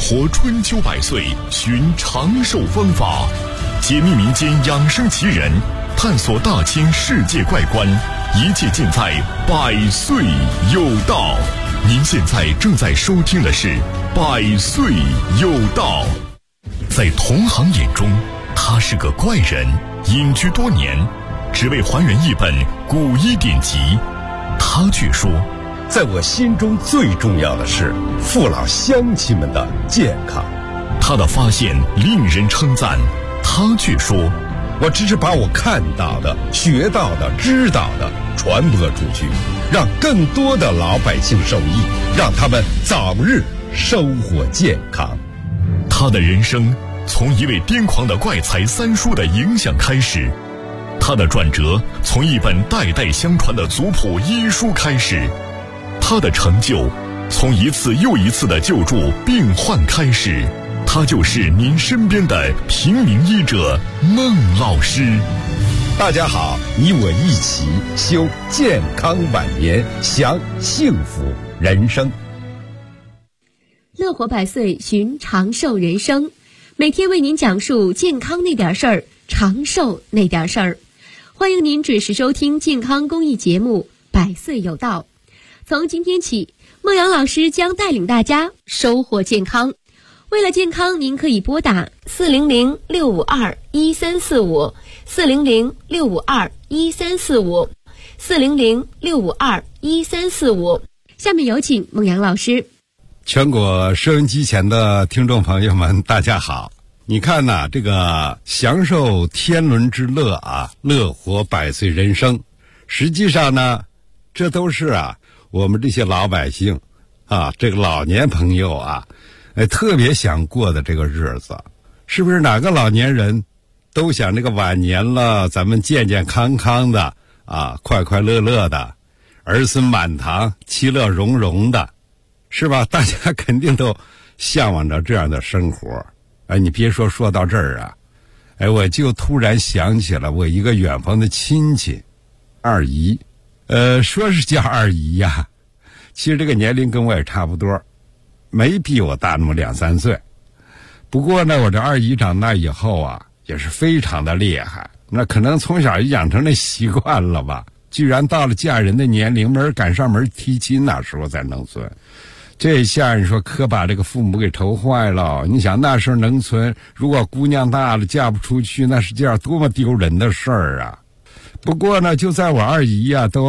活春秋百岁，寻长寿方法，解密民间养生奇人，探索大千世界怪观，一切尽在百岁有道。您现在正在收听的是百岁有道。在同行眼中，他是个怪人，隐居多年，只为还原一本古医典籍。他却说， 在我心中最重要的是父老乡亲们的健康。 他的发现令人称赞，他却说， 我只是把我看到的、学到的、知道的传播出去，让更多的老百姓受益，让他们早日生活健康。 他的人生从一位癫狂的怪才三叔的影响开始，他的转折从一本代代相传的族谱医书开始，他的成就从一次又一次的救助病患开始。他就是您身边的平民医者孟老师。 大家好，你我一起修健康晚年，享幸福人生。 乐活百岁，寻长寿人生，每天为您讲述健康那点事儿，长寿那点事儿。欢迎您准时收听健康公益节目《百岁有道》。从今天起，孟阳老师将带领大家收获健康。为了健康，您可以拨打400-652-1345 400-652-1345 400-652-1345。下面有请孟阳老师。 全国收音机前的听众朋友们，大家好。你看呐，这个享受天伦之乐啊，乐活百岁人生，实际上呢，这都是我们这些老百姓这个老年朋友特别想过的这个日子。是不是哪个老年人都想这个晚年了，咱们健健康康的快快乐乐的，儿孙满堂，其乐融融的，是吧？大家肯定都向往着这样的生活。你别说到这儿我就突然想起了我一个远房的亲戚二姨。说是叫二姨呀，其实这个年龄跟我也差不多，没比我大那么2-3岁。不过呢，我这二姨长大以后也是非常的厉害，那可能从小就养成那习惯了吧，居然到了嫁人的年龄，没人赶上门提亲，那时候在农村。这下你说可把这个父母给愁坏了。你想那时候农村，如果姑娘大了嫁不出去，那是件多么丢人的事儿啊。不过呢，就在我二姨都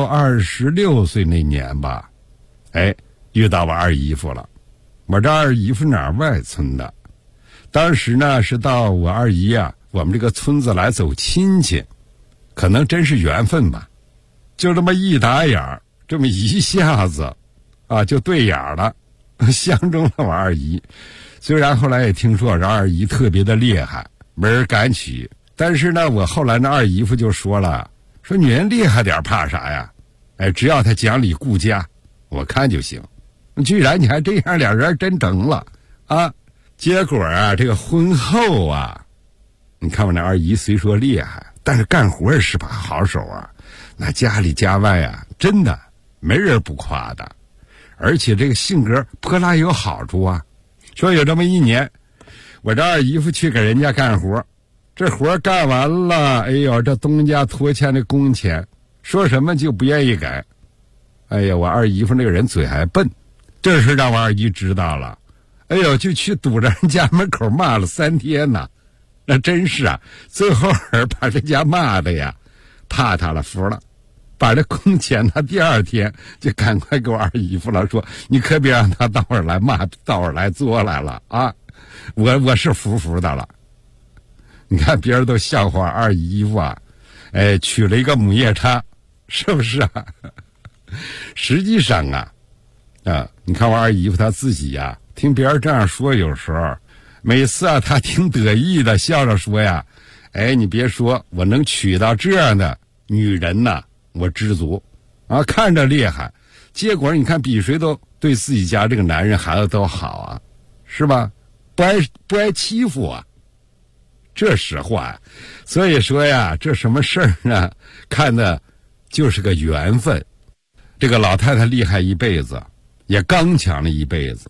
26岁那年吧，遇到我二姨夫了。我这二姨夫哪儿外村的，当时呢是到我二姨我们这个村子来走亲戚，可能真是缘分吧，就这么一打眼儿，这么一下子就对眼了，相中了我二姨。虽然后来也听说我这二姨特别的厉害，没人敢娶，但是呢，我后来那二姨夫就说了，说女人厉害点怕啥呀？只要她讲理顾家，我看就行。居然你还这样，俩人真成了结果这个婚后你看我那二姨虽说厉害，但是干活是把好手那家里家外真的没人不夸的。而且这个性格颇拉有好处说有这么一年，我这二姨夫去给人家干活，这活干完了，这东家拖欠的工钱，说什么就不愿意改。我二姨夫那个人嘴还笨，这事让我二姨知道了，就去堵着人家门口骂了3天呢。那真是最后把这家骂的怕他了，服了，把这工钱他第2天就赶快给我二姨夫了，说你可别让他到会儿来骂，到会儿来作来了我是服的了。你看别人都笑话二姨夫娶了一个母夜叉，是不是实际上你看我二姨夫他自己听别人这样说，有时候每次他挺得意的笑着说你别说，我能娶到这样的女人我知足看着厉害，结果你看比谁都对自己家这个男人孩子都好是吧？不爱欺负这实话所以说这什么事儿呢，看的就是个缘分。这个老太太厉害一辈子，也刚强了一辈子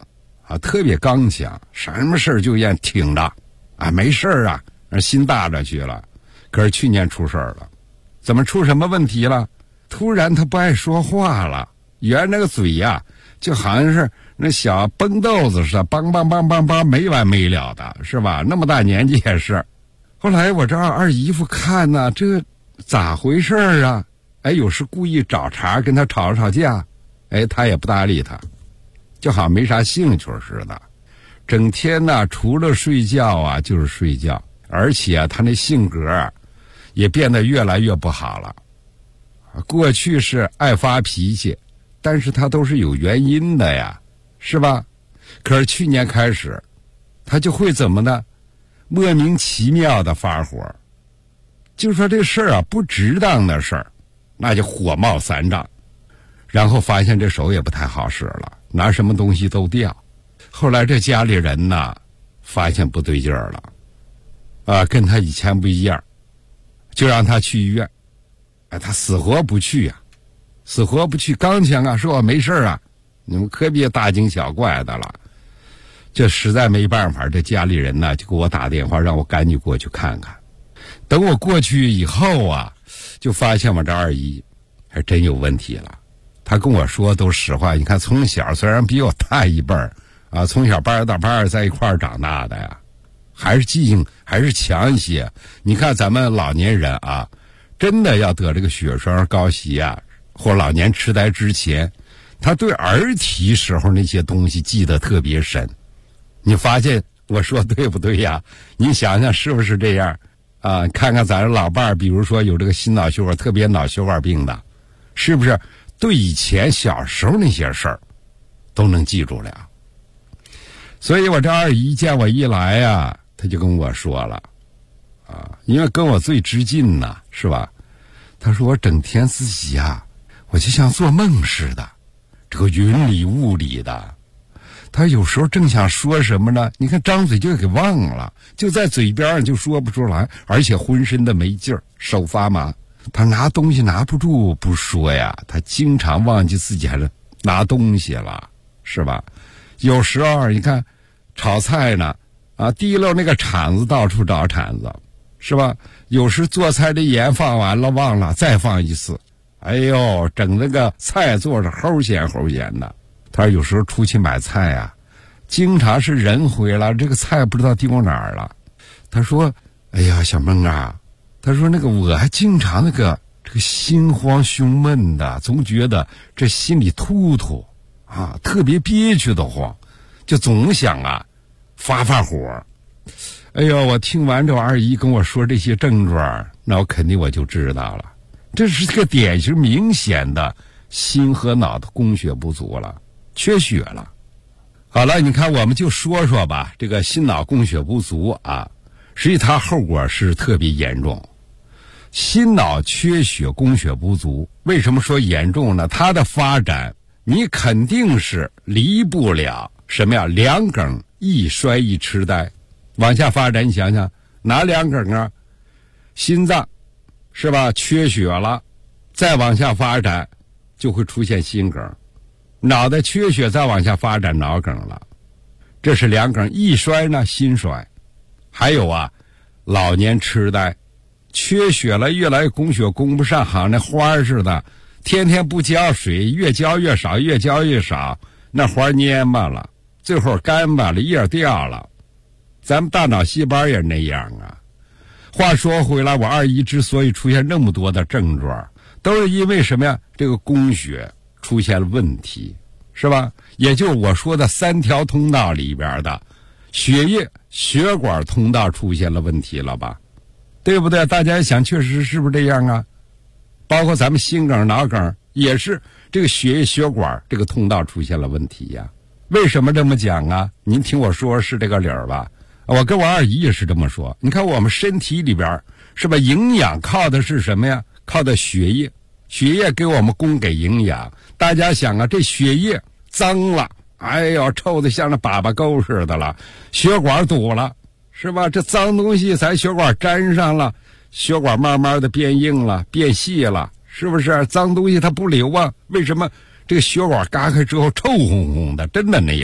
啊，特别刚强，什么事就愿挺着啊，没事啊，心大着去了。可是去年出事了，怎么出什么问题了？突然他不爱说话了，原来那个嘴呀，就好像是那小崩豆子似的，梆梆梆梆梆，没完没了的，是吧？那么大年纪也是。后来我这二姨夫看呢，这咋回事啊？哎，有时故意找茬跟他吵架，哎，他也不搭理他，就好像没啥兴趣似的，整天呢除了睡觉啊就是睡觉，而且啊他那性格也变得越来越不好了。过去是爱发脾气，但是他都是有原因的呀，是吧？可是去年开始，他就会怎么呢？莫名其妙的发火，就说这事儿啊不值当的事儿，那就火冒三丈，然后发现这手也不太好使了，拿什么东西都掉。后来这家里人呢，发现不对劲儿了，啊，跟他以前不一样，就让他去医院。哎，他死活不去呀，死活不去，刚强啊，说我没事啊，你们可别大惊小怪的了。这实在没办法，这家里人呢就给我打电话，让我赶紧过去看看。等我过去以后啊，就发现我这二姨还真有问题了。她跟我说都实话，你看从小虽然比我大一辈儿啊，从小班到班在一块儿长大的呀，还是记性还是强一些。你看咱们老年人啊，真的要得这个血栓、高血压或老年痴呆之前，他对儿提时候那些东西记得特别深。你发现我说对不对呀？你想想是不是这样啊？看看咱老伴儿，比如说有这个心脑血管，特别脑血管病的，是不是对以前小时候那些事儿都能记住了？所以我这二姨见我一来呀，她就跟我说了啊，因为跟我最知近呐，是吧？她说我整天自己呀，我就像做梦似的，这个云里雾里的。他有时候正想说什么呢，你看张嘴就给忘了，就在嘴边上就说不出来，而且浑身的没劲儿，手发麻。他拿东西拿不住不说呀，他经常忘记自己还是拿东西了，是吧？有时候你看炒菜呢啊，提溜那个铲子到处找铲子，是吧？有时做菜的盐放完了忘了再放一次，哎呦，整那个菜做着齁咸齁咸的。他有时候出去买菜啊，经常是人回来这个菜不知道丢哪儿了。他说哎呀小孟啊，他说那个我还经常这个心慌胸闷的，总觉得这心里突突啊，特别憋屈的慌，就总想啊发火。哎呦，我听完这二姨跟我说这些症状，那我肯定我就知道了，这是个典型明显的心和脑的供血不足了，缺血了。好了，你看我们就说说吧，这个心脑供血不足啊，实际它后果是特别严重。心脑缺血供血不足，为什么说严重呢？它的发展你肯定是离不了什么呀？两梗一衰一痴呆，往下发展，你想想哪两梗啊？心脏是吧？缺血了，再往下发展就会出现心梗。脑袋缺血再往下发展脑梗了，这是两梗。一衰呢心衰。还有啊老年痴呆，缺血了越来越供血供不上，好像那花似的，天天不浇水，越浇越少，越浇越少，那花蔫巴了，最后干巴了，叶掉了。咱们大脑细胞也那样啊。话说回来，我二姨之所以出现那么多的症状，都是因为什么呀？这个供血出现了问题，是吧？也就是我说的三条通道里边的血液血管通道出现了问题了吧？对不对？大家想确实是不是这样啊？包括咱们心梗脑梗也是这个血液血管这个通道出现了问题呀。为什么这么讲啊？您听我说是这个理儿吧。我跟我二姨也是这么说。你看我们身体里边是吧，营养靠的是什么呀？靠的血液，血液给我们供给营养。大家想啊，这血液脏了，哎呦，臭的像那粑粑沟似的了，血管堵了，是吧？这脏东西在血管粘上了，血管慢慢的变硬了，变细了，是不是？脏东西它不流啊，为什么这个血管嘎开之后臭烘烘的，真的那样？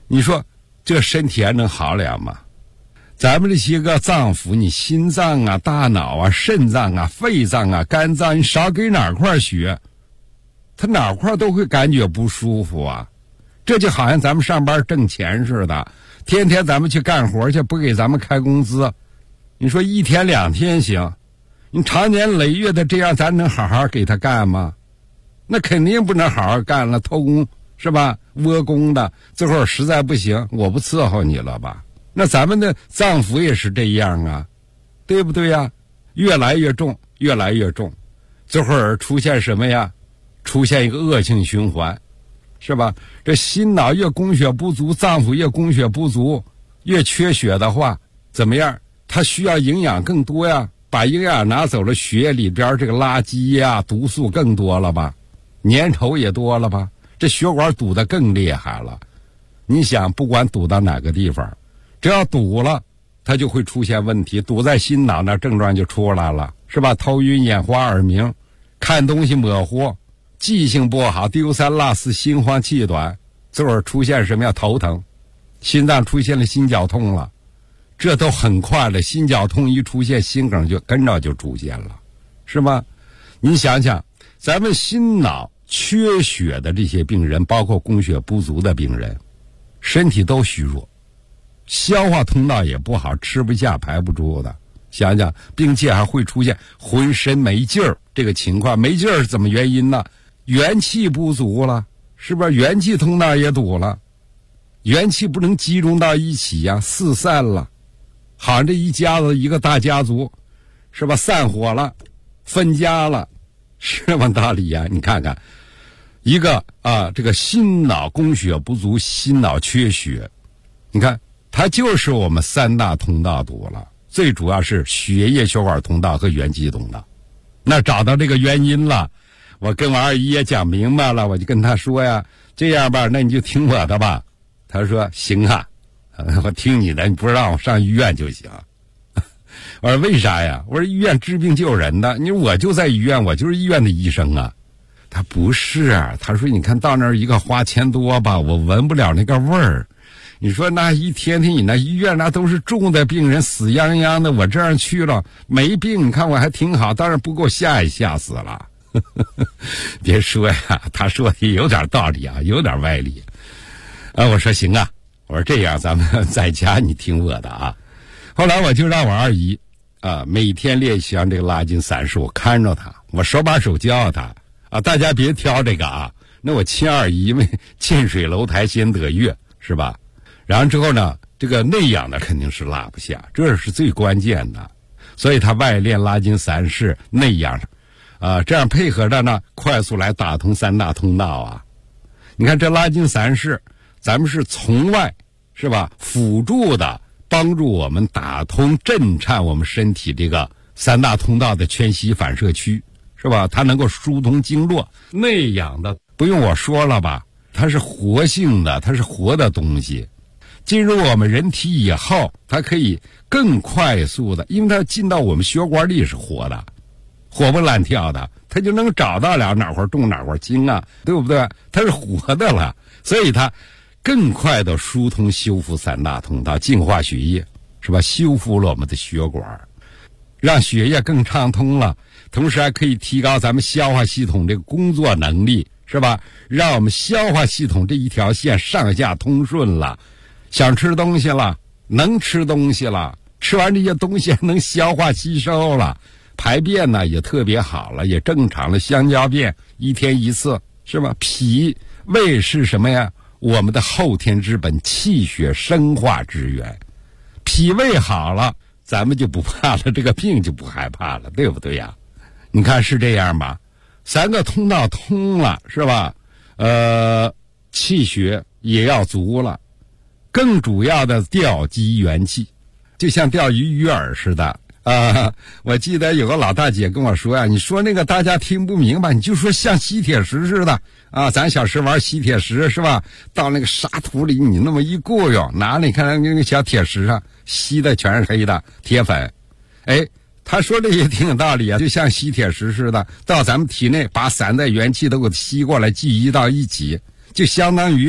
你说这身体还能好了吗？咱们这些个脏腑，你心脏啊、大脑啊、肾脏啊、肺脏啊、肝脏，你少给哪块血，他哪块都会感觉不舒服啊。这就好像咱们上班挣钱似的，天天咱们去干活去，不给咱们开工资，你说1天2天行，你长年累月的这样，咱能好好给他干吗？那肯定不能好好干了，偷工是吧？窝工的，最后实在不行，我不伺候你了吧？那咱们的脏腑也是这样啊，对不对呀？越来越重，越来越重，最后出现什么呀？出现一个恶性循环，是吧？这心脑越供血不足，脏腑越供血不足，越缺血的话，怎么样？它需要营养更多呀，把营养拿走了，血液里边这个垃圾呀、毒素更多了吧，粘稠也多了吧，这血管堵得更厉害了。你想，不管堵到哪个地方，只要堵了，它就会出现问题。堵在心脑那症状就出来了，是吧？头晕眼花、耳鸣，看东西模糊，记性不好，丢三落四，心慌气短，最后出现什么呀？头疼，心脏出现了心绞痛了，这都很快了。心绞痛一出现，心梗就跟着就出现了，是吧？你想想，咱们心脑缺血的这些病人，包括供血不足的病人，身体都虚弱，消化通道也不好，吃不下排不出的，想想，并且还会出现浑身没劲儿这个情况。没劲儿是怎么原因呢？元气不足了，是不是？元气通道也堵了，元气不能集中到一起呀，四散了，好像这一家子一个大家族，是吧？散伙了，分家了，是什么道理呀？你看看，一个这个心脑供血不足，心脑缺血，你看它就是我们3大通道堵了，最主要是血液血管通道和元气通道。那找到这个原因了，我跟我二姨也讲明白了，我就跟他说呀，这样吧，那你就听我的吧。他说行啊，我听你的，你不让我上医院就行。我说为啥呀？我说医院治病救人的，你说我就在医院，我就是医院的医生啊。他不是，他说你看到那儿一个花钱多吧，我闻不了那个味儿。你说那一天天你那医院那都是重的病人，死殃殃的，我这样去了没病，你看我还挺好，当然不给我吓也吓死了。别说呀，他说的有点道理啊，有点歪理。我说行啊，我说这样咱们在家你听我的啊。后来我就让我二姨每天练习这个拉筋散式，我看着他，我手把手教他大家别挑这个啊。那我亲二姨，因为近水楼台先得月，是吧？然后之后呢，这个内养的肯定是落不下，这是最关键的。所以他外练拉筋散式，内养这样配合着呢，快速来打通3大通道啊。你看这拉筋散式，咱们是从外，是吧？辅助的帮助我们打通震颤我们身体这个3大通道的全息反射区，是吧？它能够疏通经络。内养的不用我说了吧，它是活性的，它是活的东西。进入我们人体以后，它可以更快速的，因为它进到我们血管里是活的，活蹦乱跳的，它就能找到了哪块动哪块轻啊，对不对？它是活的了，所以它更快的疏通修复3大通道，净化血液，是吧？修复了我们的血管，让血液更畅通了，同时还可以提高咱们消化系统这个工作能力，是吧？让我们消化系统这一条线上下通顺了，想吃东西了，能吃东西了，吃完这些东西能消化吸收了，排便呢也特别好了，也正常了，香蕉便1天1次，是吧？脾胃是什么呀？我们的后天之本，气血生化之源。脾胃好了，咱们就不怕了，这个病就不害怕了，对不对呀？你看是这样吧？3个通道通了，是吧？气血也要足了，更主要的调集元气，就像钓鱼饵似的。我记得有个老大姐跟我说呀，你说那个大家听不明白，你就说像吸铁石似的咱小时玩吸铁石是吧？到那个沙土里你那么一雇佣，拿你看那个小铁石上吸的全是黑的铁粉。他说这也挺有道理啊，就像吸铁石似的，到咱们体内把散的元气都给吸过来，聚集到一起，就相当于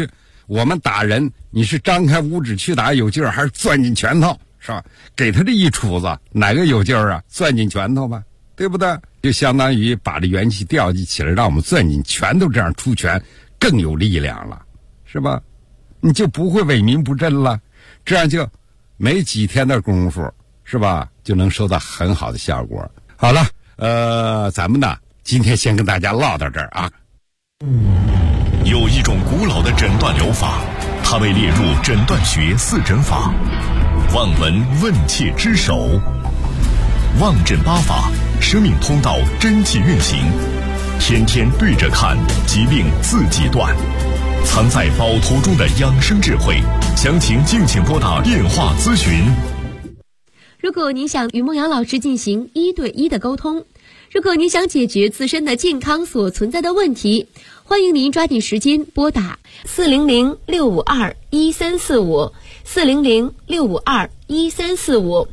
我们打人，你是张开五指去打有劲儿，还是攥紧拳头，是吧？给他这一杵子，哪个有劲儿啊？攥紧拳头吧，对不对？就相当于把这元气调集起来，让我们攥紧拳头，这样出拳更有力量了，是吧？你就不会萎靡不振了，这样就没几天的功夫，是吧？就能收到很好的效果。好了，咱们呢，今天先跟大家唠到这儿啊。 有一种古老的诊断疗法，它被列入诊断学四诊法，望闻问切之首。望诊八法，生命通道真气运行，天天对着看，疾病自己断。藏在宝图中的养生智慧，详情敬请拨打电话咨询。 如果您想与孟阳老师进行1对1的沟通，如果您想解决自身的健康所存在的问题，欢迎您抓紧时间拨打400-652-1345 400-652-1345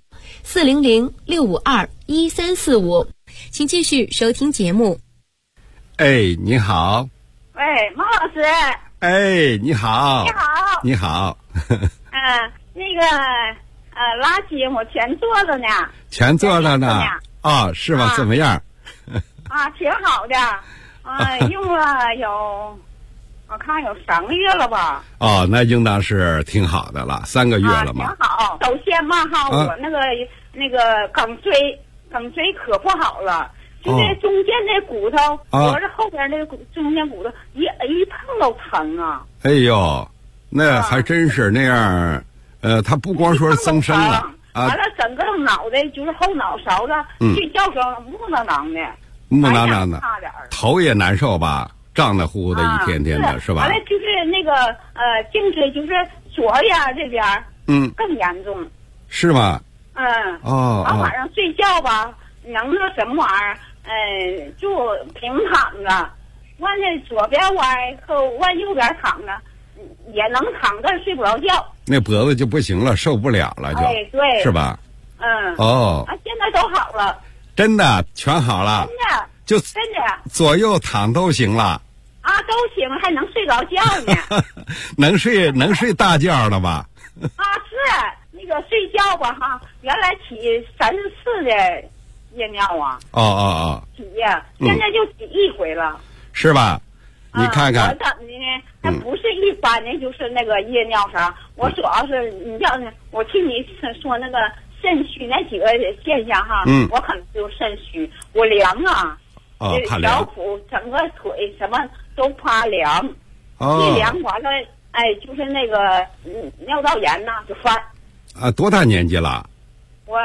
400-652-1345。请继续收听节目。 哎，你好。 喂，孟老师。 哎，你好。 你好。 你好。 那个垃圾我全做了呢。 全做了呢。哦，是吧？怎么样？ 挺好的。用了有，我看有3个月了吧。 哦，那应当是挺好的了，3个月了嘛。 挺好。首先嘛我那个颈椎可不好了。就这中间这骨头，脖子后边这中间骨头一碰都疼啊！哎呦，那还真是那样。他不光说是增生了， 完了整个脑袋就是后脑勺子，睡觉时候木囊囊的，差点头也难受吧，胀得乎的，一天天的，是吧？ 完了就是那个颈椎就是左边这边，更严重， 是吗？ 晚上睡觉吧，能那什么玩意儿？就平躺着，完了左边歪和往右边躺着，也能躺，但睡不着觉。 那脖子就不行了，受不了了，就， 对， 是吧？ 现在都好了。 真的，全好了。 真的， 就真的， 左右躺都行了。 都行，还能睡着觉呢。 能睡大觉了吧？ 是那个睡觉吧哈，原来起3次的夜尿啊！起呀，现在就起1回了， 是吧？你看看， 我怎么的呢？它不是一般的，就是那个夜尿啥。我主要是你叫我听你说那个肾虚那几个现象哈，我可能就肾虚，我凉啊， 怕凉， 小腹整个腿什么都怕凉，一凉完了，就是那个尿道炎呐就犯。 多大年纪了？ 我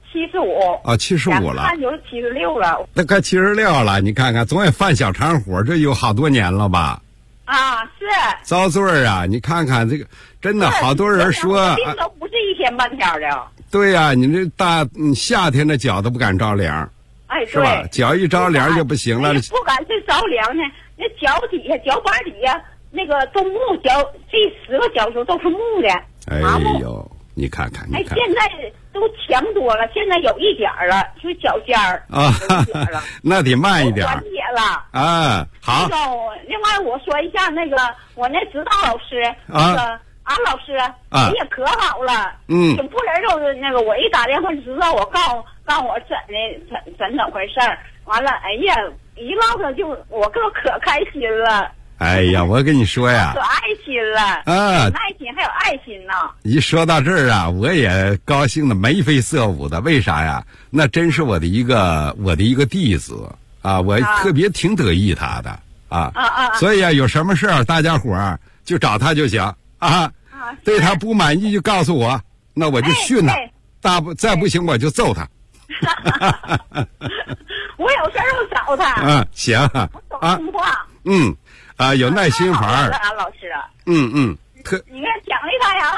75。 75了。 看就是76了。 那快76了，你看看，总也犯小肠火，这有好多年了吧？ 是。 遭罪儿啊！你看看这个，真的好多人说， 病都不是一天半天的。 对呀，你这夏天的脚都不敢着凉，是吧？脚一着凉就不行了。 不敢去着凉呢，那脚底下、脚板底下那个都木脚，这10个脚趾都是木的。 哎呦！你看看，你看， 现在都强多了，现在有一点了，就是脚尖儿那得慢一点。 缓解了好。 另外我说一下那个我那指导老师，那个安老师，人也可好了，挺不人都是那个，我一打电话就知道，我告诉我怎回事儿，完了，哎呀，一唠上就我可开心了。 哎呀，我跟你说呀， 有爱心了爱心还有爱心呢。 一说到这儿啊，我也高兴的眉飞色舞的。为啥呀？那真是我的一个弟子啊，我特别挺得意他的所以啊，有什么事儿大家伙儿就找他就行对他不满意就告诉我，那我就训他，再不行我就揍他。 我有事儿就找他。 行我懂听话。 有耐心法儿。 安老师。 你看奖励他呀。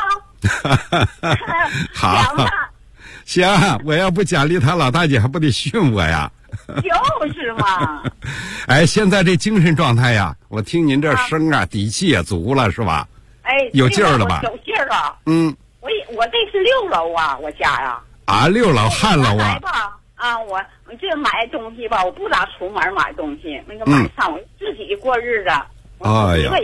好。行，我要不奖励他，老大姐还不得训我呀？ 就是嘛。 现在这精神状态呀，我听您这声底气也足了，是吧？有劲儿了吧？ 有劲儿了。我这是6楼啊，我家呀。 6楼汉楼啊。 我这买东西吧，我不咋出门买东西，那个买上我自己过日子。我一个人，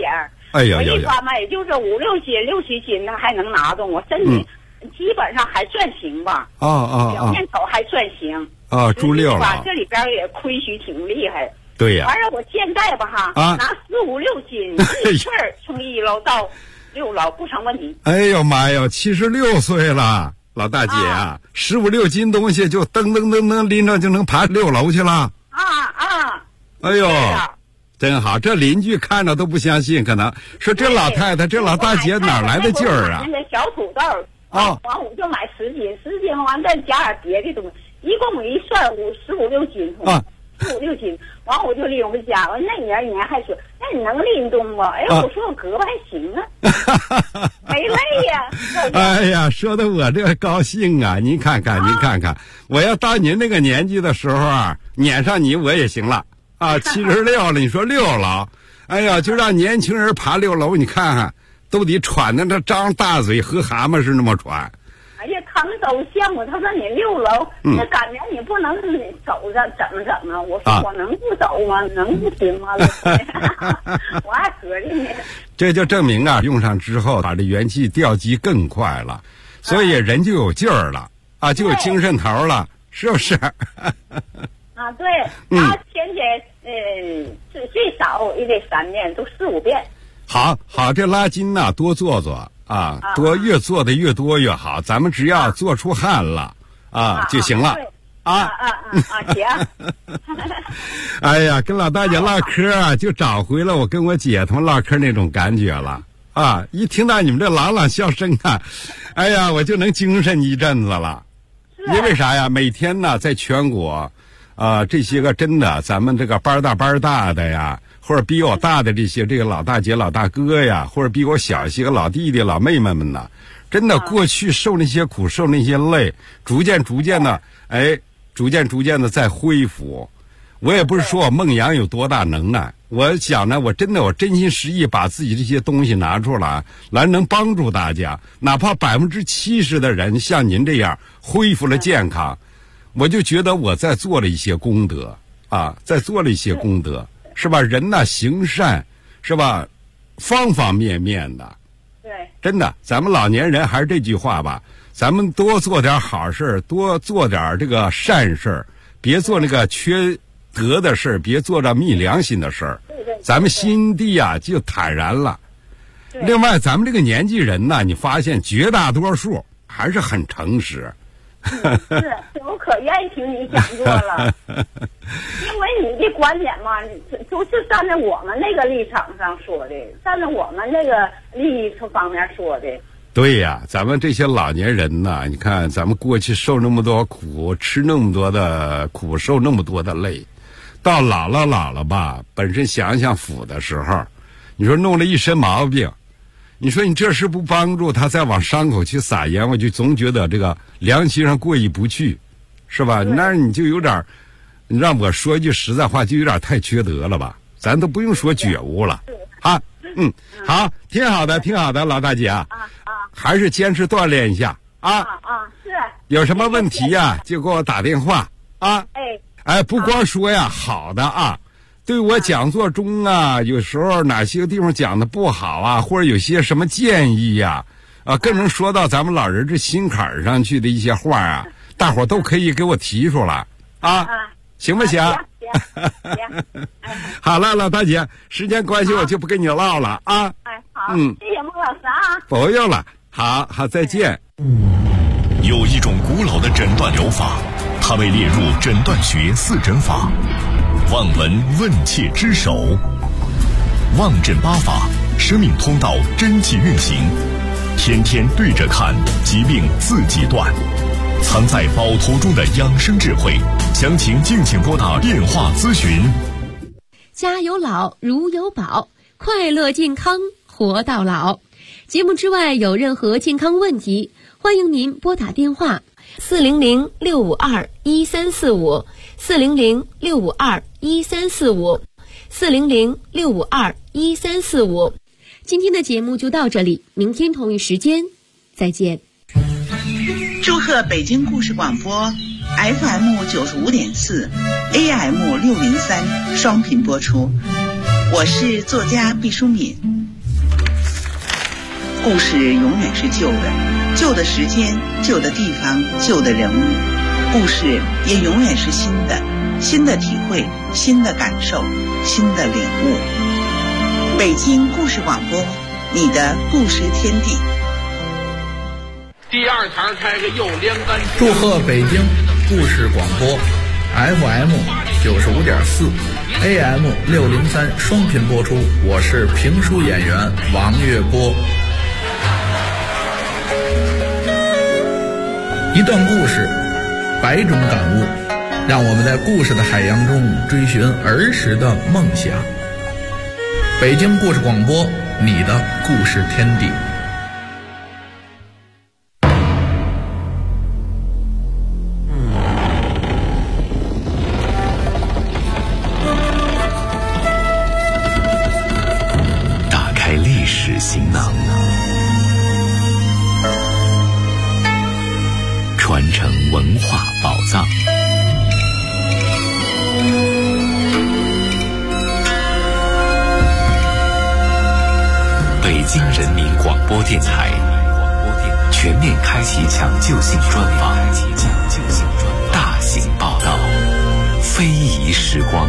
哎呀， 我一发嘛也就是5、6斤、6、7斤，那还能拿动，我身体基本上还算行吧。表面瞅还算行。 猪六了。 这里边也亏虚挺厉害。 对呀。 完了，我现在吧拿15、6斤，一气儿从1楼到6楼不成问题。 哎呦妈呀，76岁了，老大姐啊，15、6斤东西就噔噔噔噔拎着就能爬6楼去了。哎呦，真好！这邻居看着都不相信，可能说这老太太、这老大姐哪来的劲儿啊？ 那个小土豆完我就买10斤，10斤完再加点别的东西，一共我一算15、6斤15、6斤，完我就拎回家。完那年还说，那你能拎动吗？哎，我说我胳膊还行啊，没累呀。 哎呀，说的我这高兴啊！您看看，我要到您那个年纪的时候啊，撵上你我也行了。76了，你说6楼，哎呀，就让年轻人爬6楼，你看看，都得喘的这张大嘴和蛤蟆是那么喘。 哎呀，他们都羡慕，他说你6楼，那感觉你不能走着，怎么整啊？我说我能不走吗？能不行吗？我还合计呢。 这就证明啊，用上之后把这元气调集更快了，所以人就有劲儿了就有精神头了，是不是？ 对，他天最少也得3遍，都4、5遍。 好，这拉筋呐，多做做多越做的越多越好。咱们只要做出汗了就行了。 行。 哎呀，跟老大姐唠嗑就找回了我跟我姐他们唠嗑那种感觉了一听到你们这朗朗笑声哎呀，我就能精神一阵子了。因为啥呀？每天呢，在全国。这些个真的，咱们这个班大的呀，或者比我大的这些这个老大姐、老大哥呀，或者比我小一些个老弟弟、老妹妹们呢，真的过去受那些苦、受那些累，逐渐的在恢复。我也不是说我孟阳有多大能耐，我想呢，我真心实意把自己这些东西拿出来能帮助大家，哪怕70%的人像您这样恢复了健康。我就觉得我在做了一些功德是吧？人呢行善是吧？方方面面的。 对。 真的，咱们老年人还是这句话吧，咱们多做点好事，多做点这个善事，别做那个缺德的事，别做这逆良心的事，咱们心地就坦然了。另外，咱们这个年纪人呢，你发现绝大多数还是很诚实。 是，我可愿意听你讲座了，因为你的观点嘛，就是站在我们那个立场上说的，站在我们那个利益方面说的。 对呀，咱们这些老年人呢，你看咱们过去受那么多苦，吃那么多的苦，受那么多的累，到老了吧，本身想想苦的时候，你说弄了一身毛病。你说你这是不帮助他再往伤口去撒盐，我就总觉得这个良心上过意不去，是吧？那你就有点，你让我说一句实在话，就有点太缺德了吧？咱都不用说觉悟了好，挺好的，老大姐还是坚持锻炼一下是。 有什么问题呀，就给我打电话不光说呀好的对我讲座中有时候哪些地方讲的不好或者有些什么建议呀更能说到咱们老人这心坎上去的一些话大伙都可以给我提出来行不行？ 行。 好了，老大姐，时间关系我就不跟你唠了好，谢谢孟老师不用了，好，再见。 有一种古老的诊断疗法，它被列入诊断学4诊法。望闻问切之首，望诊8法，生命通道真气运行，天天对着看，疾病自己断。藏在宝图中的养生智慧，详情敬请拨打电话咨询。 家有老，如有宝，快乐健康活到老。节目之外有任何健康问题，欢迎您拨打电话400-652-1345 400-652-1345 400-652-1345。今天的节目就到这里，明天同一时间再见。 祝贺北京故事广播 FM 95.4 AM 603双频播出，我是作家毕淑敏。 故事永远是旧的，旧的时间、旧的地方、旧的人物，故事也永远是新的，新的体会、新的感受、新的领悟。北京故事广播，你的故事天地。 第二堂开个又连杆。 祝贺北京故事广播 FM 95.4 AM 603双频播出，我是评书演员王月波。一段故事，100种感悟，让我们在故事的海洋中追寻儿时的梦想。北京故事广播，你的故事天地。 打开历史行囊，传承文化宝藏。北京人民广播电台全面开启抢救性专访，大型报道，非遗时光。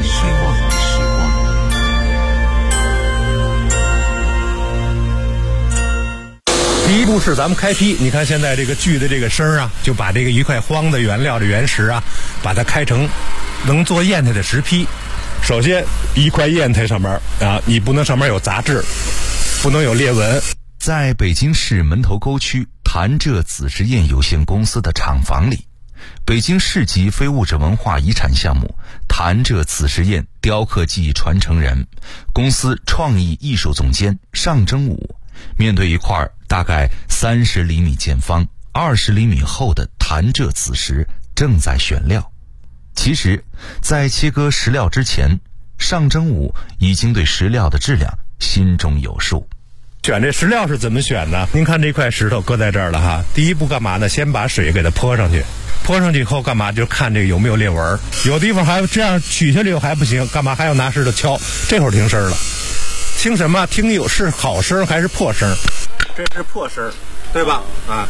第一步是咱们开坯，你看现在这个锯的这个声啊，就把这个一块荒的原料的原石啊，把它开成能做砚台的石坯。首先一块砚台上面啊，你不能上面有杂质，不能有裂纹。 在北京市门头沟区潭柘紫石砚有限公司的厂房里，北京市级非物质文化遗产项目潭柘紫石砚雕刻技艺传承人、公司创意艺术总监尚征武，面对一块大概30厘米见方、20厘米厚的潭柘紫石，正在选料。其实，在切割石料之前，尚征武已经对石料的质量心中有数。 选这石料是怎么选呢？您看这块石头搁在这儿了哈，第一步干嘛呢？先把水给它泼上去，泼上去以后干嘛？就看这个有没有裂纹，有地方还这样取下来又还不行，干嘛还要拿石头敲？这会儿听声了，听什么？听有是好声还是破声？这是破声，对吧？啊，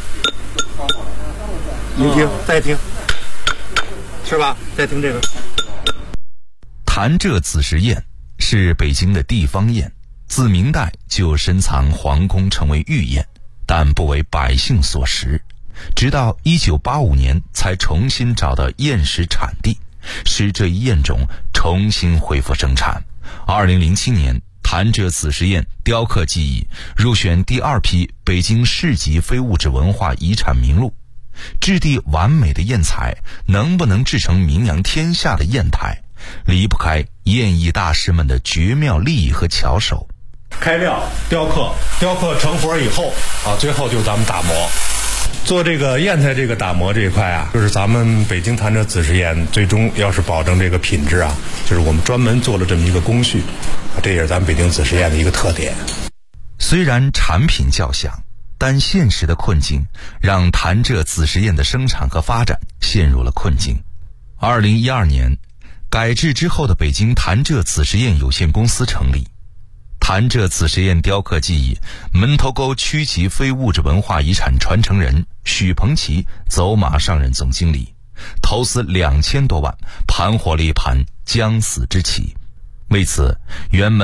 您听，再听，是吧？再听这个。 潭柘紫石砚是北京的地方砚，自明代就深藏皇宫，成为御砚，但不为百姓所食。直到1985年才重新找到砚石产地，使这一砚种重新恢复生产。2007年，潭柘紫石砚雕刻技艺入选第2批北京市级非物质文化遗产名录。质地完美的砚材能不能制成名扬天下的砚台，离不开砚艺大师们的绝妙技艺和巧手。 开料、雕刻成活以后啊，最后就是咱们打磨。做这个砚台这个打磨这一块啊，就是咱们北京潭柘紫石砚最终要是保证这个品质啊，就是我们专门做了这么一个工序，这也是咱们北京紫石砚的一个特点。 虽然产品较小，但现实的困境让潭柘紫石砚的生产和发展陷入了困境。2012年，改制之后的北京潭柘紫石砚有限公司成立。潭柘紫石砚雕刻技艺门头沟区级非物质文化遗产传承人许鹏奇走马上任总经理，投资2000多万，盘活了一盘将死之棋。为此，原门